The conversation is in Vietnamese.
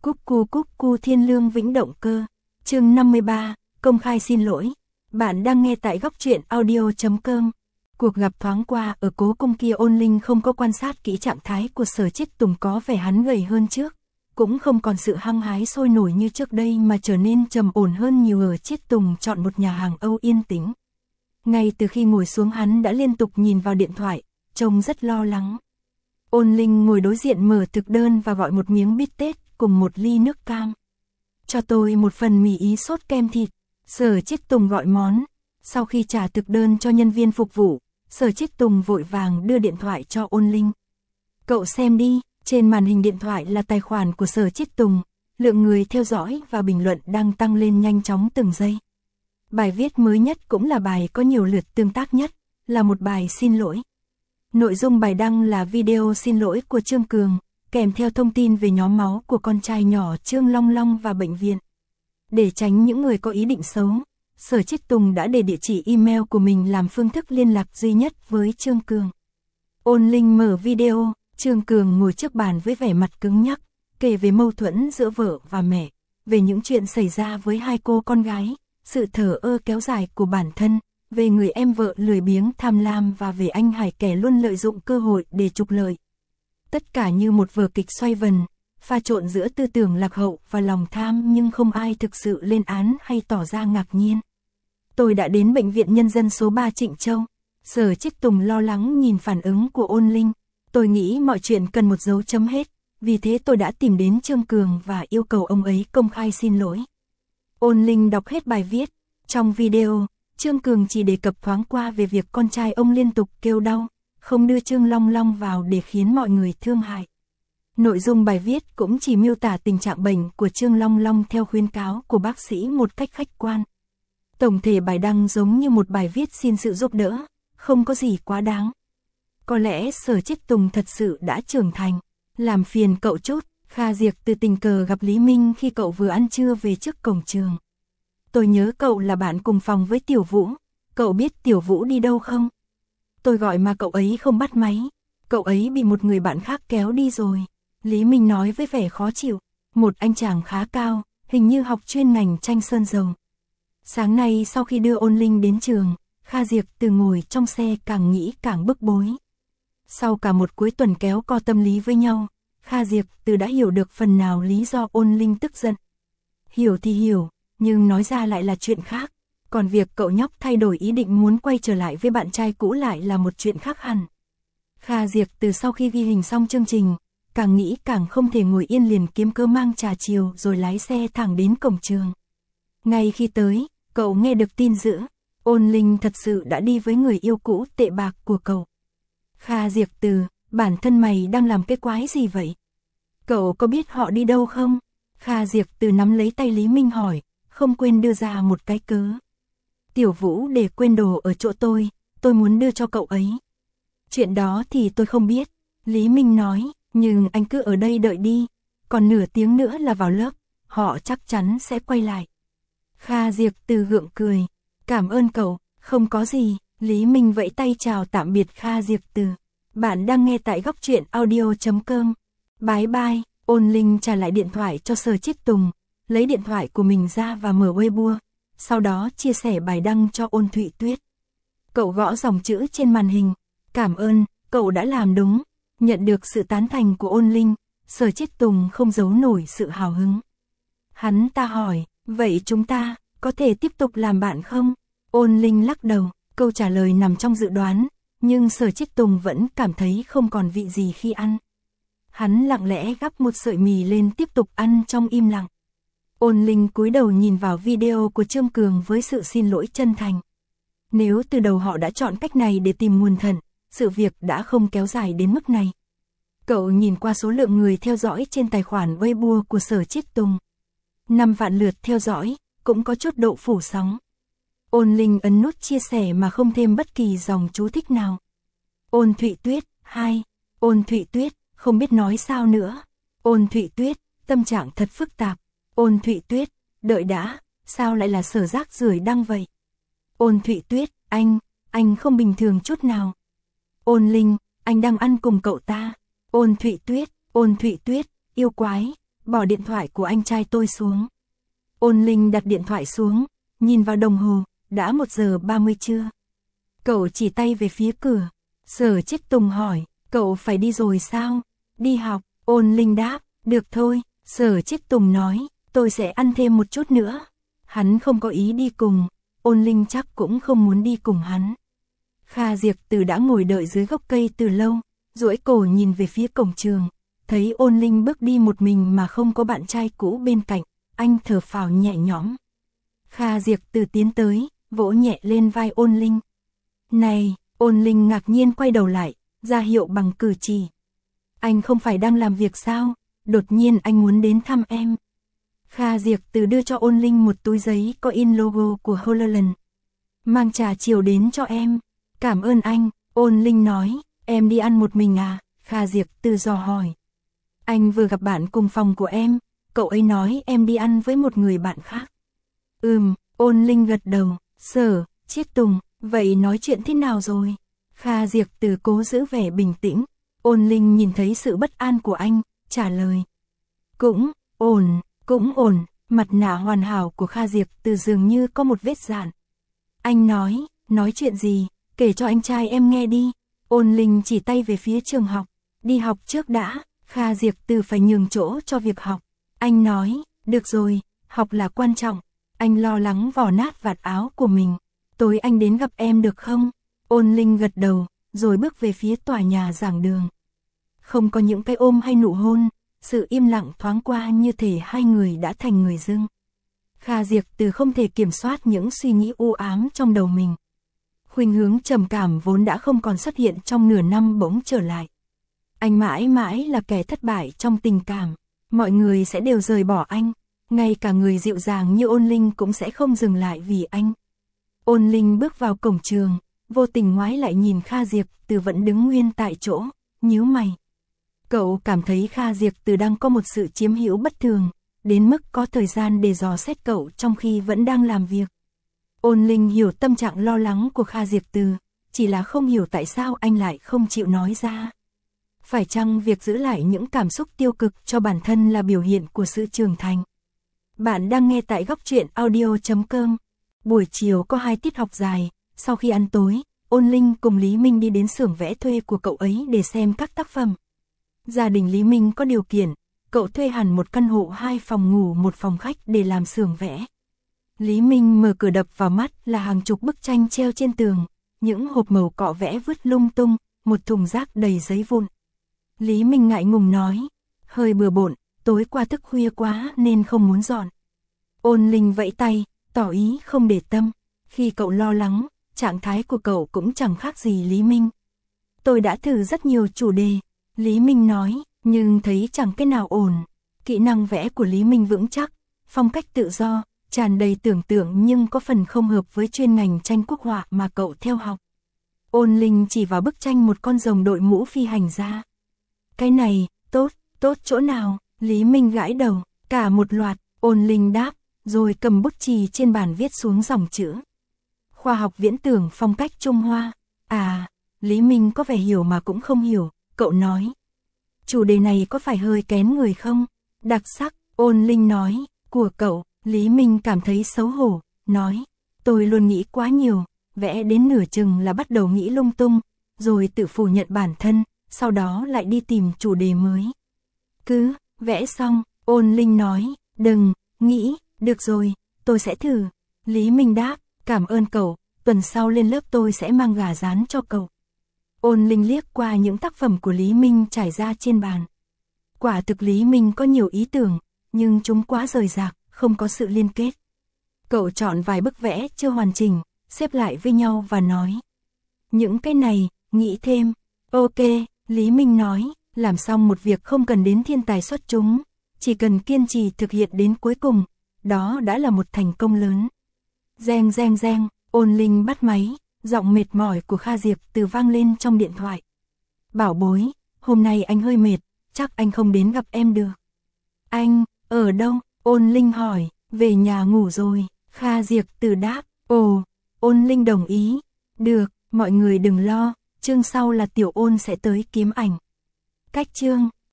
Cúc cu thiên lương vĩnh động cơ. Chương 53, công khai xin lỗi. Bạn đang nghe tại góc truyện audio.com. Cuộc gặp thoáng qua ở cố cung kia, Ôn Linh không có quan sát kỹ trạng thái của Sở Chiết Tùng, có vẻ hắn gầy hơn trước, cũng không còn sự hăng hái sôi nổi như trước đây mà trở nên trầm ổn hơn nhiều. Ở Chiết Tùng chọn một nhà hàng Âu yên tĩnh. Ngay từ khi ngồi xuống hắn đã liên tục nhìn vào điện thoại, trông rất lo lắng. Ôn Linh ngồi đối diện mở thực đơn và gọi một miếng bít tết cùng một ly nước cam. Cho tôi một phần mì ý sốt kem thịt. Sở Chiết Tùng gọi món. Sau khi trả thực đơn cho nhân viên phục vụ, Sở Chiết Tùng vội vàng đưa điện thoại cho Ôn Linh. Cậu xem đi. Trên màn hình điện thoại là tài khoản của Sở Chiết Tùng. Lượng người theo dõi và bình luận đang tăng lên nhanh chóng từng giây. Bài viết mới nhất cũng là bài có nhiều lượt tương tác nhất, là một bài xin lỗi. Nội dung bài đăng là video xin lỗi của Trương Cường, kèm theo thông tin về nhóm máu của con trai nhỏ Trương Long Long và bệnh viện. Để tránh những người có ý định xấu, Sở Chiết Tùng đã để địa chỉ email của mình làm phương thức liên lạc duy nhất với Trương Cường. Ôn Linh mở video, Trương Cường ngồi trước bàn với vẻ mặt cứng nhắc, kể về mâu thuẫn giữa vợ và mẹ, về những chuyện xảy ra với hai cô con gái, sự thờ ơ kéo dài của bản thân, về người em vợ lười biếng tham lam và về anh Hải kẻ luôn lợi dụng cơ hội để trục lợi. Tất cả như một vở kịch xoay vần, pha trộn giữa tư tưởng lạc hậu và lòng tham, nhưng không ai thực sự lên án hay tỏ ra ngạc nhiên. Tôi đã đến bệnh viện nhân dân số 3 Trịnh Châu. Sở Chiết Tùng lo lắng nhìn phản ứng của Ôn Linh. Tôi nghĩ mọi chuyện cần một dấu chấm hết, vì thế tôi đã tìm đến Trương Cường và yêu cầu ông ấy công khai xin lỗi. Ôn Linh đọc hết bài viết. Trong video, Trương Cường chỉ đề cập thoáng qua về việc con trai ông liên tục kêu đau, không đưa Trương Long Long vào để khiến mọi người thương hại. Nội dung bài viết cũng chỉ miêu tả tình trạng bệnh của Trương Long Long theo khuyến cáo của bác sĩ một cách khách quan. Tổng thể bài đăng giống như một bài viết xin sự giúp đỡ, không có gì quá đáng. Có lẽ Sở Chiết Tùng thật sự đã trưởng thành. Làm phiền cậu chút. Kha Diệc từ tình cờ gặp Lý Minh khi cậu vừa ăn trưa về trước cổng trường. Tôi nhớ cậu là bạn cùng phòng với Tiểu Vũ. Cậu biết Tiểu Vũ đi đâu không? Tôi gọi mà cậu ấy không bắt máy. Cậu ấy bị một người bạn khác kéo đi rồi. Lý Minh nói với vẻ khó chịu. Một anh chàng khá cao, hình như học chuyên ngành tranh sơn dầu. Sáng nay sau khi đưa Ôn Linh đến trường, Kha Diệc từ ngồi trong xe càng nghĩ càng bức bối. Sau cả một cuối tuần kéo co tâm lý với nhau, Kha Diệc từ đã hiểu được phần nào lý do Ôn Linh tức giận. Hiểu thì hiểu, nhưng nói ra lại là chuyện khác. Còn việc cậu nhóc thay đổi ý định muốn quay trở lại với bạn trai cũ lại là một chuyện khác hẳn. Kha Diệc từ sau khi ghi hình xong chương trình, càng nghĩ càng không thể ngồi yên, liền kiếm cớ mang trà chiều rồi lái xe thẳng đến cổng trường. Ngay khi tới, cậu nghe được tin dữ, Ôn Linh thật sự đã đi với người yêu cũ tệ bạc của cậu. Kha Diệc từ, bản thân mày đang làm cái quái gì vậy? Cậu có biết họ đi đâu không? Kha Diệc từ nắm lấy tay Lý Minh hỏi, không quên đưa ra một cái cớ. Tiểu Vũ để quên đồ ở chỗ tôi muốn đưa cho cậu ấy. Chuyện đó thì tôi không biết, Lý Minh nói, nhưng anh cứ ở đây đợi đi, còn nửa tiếng nữa là vào lớp, họ chắc chắn sẽ quay lại. Kha Diệc từ gượng cười, cảm ơn cậu, không có gì. Lý Minh vẫy tay chào tạm biệt Kha Diệc từ. Bạn đang nghe tại góc truyện audio.com. Bye bye. Ôn Linh trả lại điện thoại cho Sở Chiết Tùng, lấy điện thoại của mình ra và mở Weibo, sau đó chia sẻ bài đăng cho Ôn Thụy Tuyết. Cậu gõ dòng chữ trên màn hình, cảm ơn, cậu đã làm đúng. Nhận được sự tán thành của Ôn Linh, Sở Chiết Tùng không giấu nổi sự hào hứng. Hắn ta hỏi, vậy chúng ta có thể tiếp tục làm bạn không? Ôn Linh lắc đầu. Câu trả lời nằm trong dự đoán, nhưng Sở Chiết Tùng vẫn cảm thấy không còn vị gì khi ăn. Hắn lặng lẽ gắp một sợi mì lên tiếp tục ăn trong im lặng. Ôn Linh cúi đầu nhìn vào video của Trương Cường với sự xin lỗi chân thành. Nếu từ đầu họ đã chọn cách này để tìm nguồn thận, sự việc đã không kéo dài đến mức này. Cậu nhìn qua số lượng người theo dõi trên tài khoản Weibo của Sở Chiết Tùng. 5 vạn lượt theo dõi, cũng có chút độ phủ sóng. Ôn Linh ấn nút chia sẻ mà không thêm bất kỳ dòng chú thích nào. Ôn Thụy Tuyết, 2. Ôn Thụy Tuyết, không biết nói sao nữa. Ôn Thụy Tuyết, tâm trạng thật phức tạp. Ôn Thụy Tuyết, đợi đã, sao lại là Sở rác rưởi đăng vậy? Ôn Thụy Tuyết, anh không bình thường chút nào. Ôn Linh, anh đang ăn cùng cậu ta. Ôn Thụy Tuyết, yêu quái, bỏ điện thoại của anh trai tôi xuống. Ôn Linh đặt điện thoại xuống, nhìn vào đồng hồ, đã 1:30 trưa. Cậu chỉ tay về phía cửa. Sở Chiết Tùng hỏi, cậu phải đi rồi sao? Đi học, Ôn Linh đáp, được thôi. Sở Chiết Tùng nói, tôi sẽ ăn thêm một chút nữa. Hắn không có ý đi cùng, Ôn Linh chắc cũng không muốn đi cùng hắn. Kha Diệp Từ đã ngồi đợi dưới gốc cây từ lâu, duỗi cổ nhìn về phía cổng trường, thấy Ôn Linh bước đi một mình mà không có bạn trai cũ bên cạnh, anh thở phào nhẹ nhõm. Kha Diệp Từ tiến tới, vỗ nhẹ lên vai Ôn Linh. Này, Ôn Linh ngạc nhiên quay đầu lại, ra hiệu bằng cử chỉ. Anh không phải đang làm việc sao? Đột nhiên anh muốn đến thăm em. Kha Diệp Từ đưa cho Ôn Linh một túi giấy có in logo của HoloLens. Mang trà chiều đến cho em. Cảm ơn anh, Ôn Linh nói, em đi ăn một mình à? Kha Diệp Từ dò hỏi. Anh vừa gặp bạn cùng phòng của em, cậu ấy nói em đi ăn với một người bạn khác. Ôn Linh gật đầu, Sở Chiết Tùng, vậy nói chuyện thế nào rồi? Kha Diệp Từ cố giữ vẻ bình tĩnh, Ôn Linh nhìn thấy sự bất an của anh, trả lời. Cũng ổn, mặt nạ hoàn hảo của Kha Diệp Từ dường như có một vết dạn. Anh nói chuyện gì, kể cho anh trai em nghe đi. Ôn Linh chỉ tay về phía trường học, đi học trước đã. Kha Diệp Từ phải nhường chỗ cho việc học. Anh nói, được rồi, học là quan trọng. Anh lo lắng vò nát vạt áo của mình. Tối anh đến gặp em được không? Ôn Linh gật đầu, rồi bước về phía tòa nhà giảng đường. Không có những cái ôm hay nụ hôn, sự im lặng thoáng qua như thể hai người đã thành người dưng. Kha Diệp Từ không thể kiểm soát những suy nghĩ u ám trong đầu mình. Khuynh hướng trầm cảm vốn đã không còn xuất hiện trong nửa năm bỗng trở lại. Anh mãi mãi là kẻ thất bại trong tình cảm, mọi người sẽ đều rời bỏ anh, ngay cả người dịu dàng như Ôn Linh cũng sẽ không dừng lại vì anh. Ôn Linh bước vào cổng trường, vô tình ngoái lại nhìn Kha Diệp Từ vẫn đứng nguyên tại chỗ, nhíu mày. Cậu cảm thấy Kha Diệp Từ đang có một sự chiếm hữu bất thường, đến mức có thời gian để dò xét cậu trong khi vẫn đang làm việc. Ôn Linh hiểu tâm trạng lo lắng của Kha Diệp Từ, chỉ là không hiểu tại sao anh lại không chịu nói ra. Phải chăng việc giữ lại những cảm xúc tiêu cực cho bản thân là biểu hiện của sự trưởng thành? Bạn đang nghe tại Góc Truyện Audio.com. Buổi chiều có 2 tiết học dài, sau khi ăn tối, Ôn Linh cùng Lý Minh đi đến xưởng vẽ thuê của cậu ấy để xem các tác phẩm. Gia đình Lý Minh có điều kiện, cậu thuê hẳn một căn hộ 2 phòng ngủ 1 phòng khách để làm xưởng vẽ. Lý Minh mở cửa đập vào mắt là hàng chục bức tranh treo trên tường, những hộp màu cọ vẽ vứt lung tung, một thùng rác đầy giấy vụn. Lý Minh ngại ngùng nói, hơi bừa bộn, tối qua thức khuya quá nên không muốn dọn. Ôn Linh vẫy tay, tỏ ý không để tâm, khi cậu lo lắng, trạng thái của cậu cũng chẳng khác gì Lý Minh. Tôi đã thử rất nhiều chủ đề, Lý Minh nói, nhưng thấy chẳng cái nào ổn. Kỹ năng vẽ của Lý Minh vững chắc, phong cách tự do, tràn đầy tưởng tượng nhưng có phần không hợp với chuyên ngành tranh quốc họa mà cậu theo học. Ôn Linh chỉ vào bức tranh một con rồng đội mũ phi hành gia. Cái này, tốt chỗ nào? Lý Minh gãi đầu, cả một loạt. Ôn Linh đáp, rồi cầm bút chì trên bàn viết xuống dòng chữ. Khoa học viễn tưởng phong cách Trung Hoa. À, Lý Minh có vẻ hiểu mà cũng không hiểu, cậu nói. Chủ đề này có phải hơi kén người không? Đặc sắc, Ôn Linh nói, của cậu. Lý Minh cảm thấy xấu hổ, nói, tôi luôn nghĩ quá nhiều, vẽ đến nửa chừng là bắt đầu nghĩ lung tung, rồi tự phủ nhận bản thân, sau đó lại đi tìm chủ đề mới. Cứ, vẽ xong, Ôn Linh nói, đừng, nghĩ, được rồi, tôi sẽ thử. Lý Minh đáp, cảm ơn cậu, tuần sau lên lớp tôi sẽ mang gà rán cho cậu. Ôn Linh liếc qua những tác phẩm của Lý Minh trải ra trên bàn. Quả thực Lý Minh có nhiều ý tưởng, nhưng chúng quá rời rạc, không có sự liên kết. Cậu chọn vài bức vẽ chưa hoàn chỉnh, xếp lại với nhau và nói. Những cái này, nghĩ thêm. Ok, Lý Minh nói, làm xong một việc không cần đến thiên tài xuất chúng, chỉ cần kiên trì thực hiện đến cuối cùng, đó đã là một thành công lớn. Reng, Ôn Linh bắt máy, giọng mệt mỏi của Kha Diệp Từ vang lên trong điện thoại. Bảo bối, hôm nay anh hơi mệt, chắc anh không đến gặp em được. Anh, ở đâu? Ôn Linh hỏi, về nhà ngủ rồi. Kha Diệp Từ đáp, ồ. Ôn Linh đồng ý, được, mọi người đừng lo, chương sau là Tiểu Ôn sẽ tới kiếm ảnh. Cách chương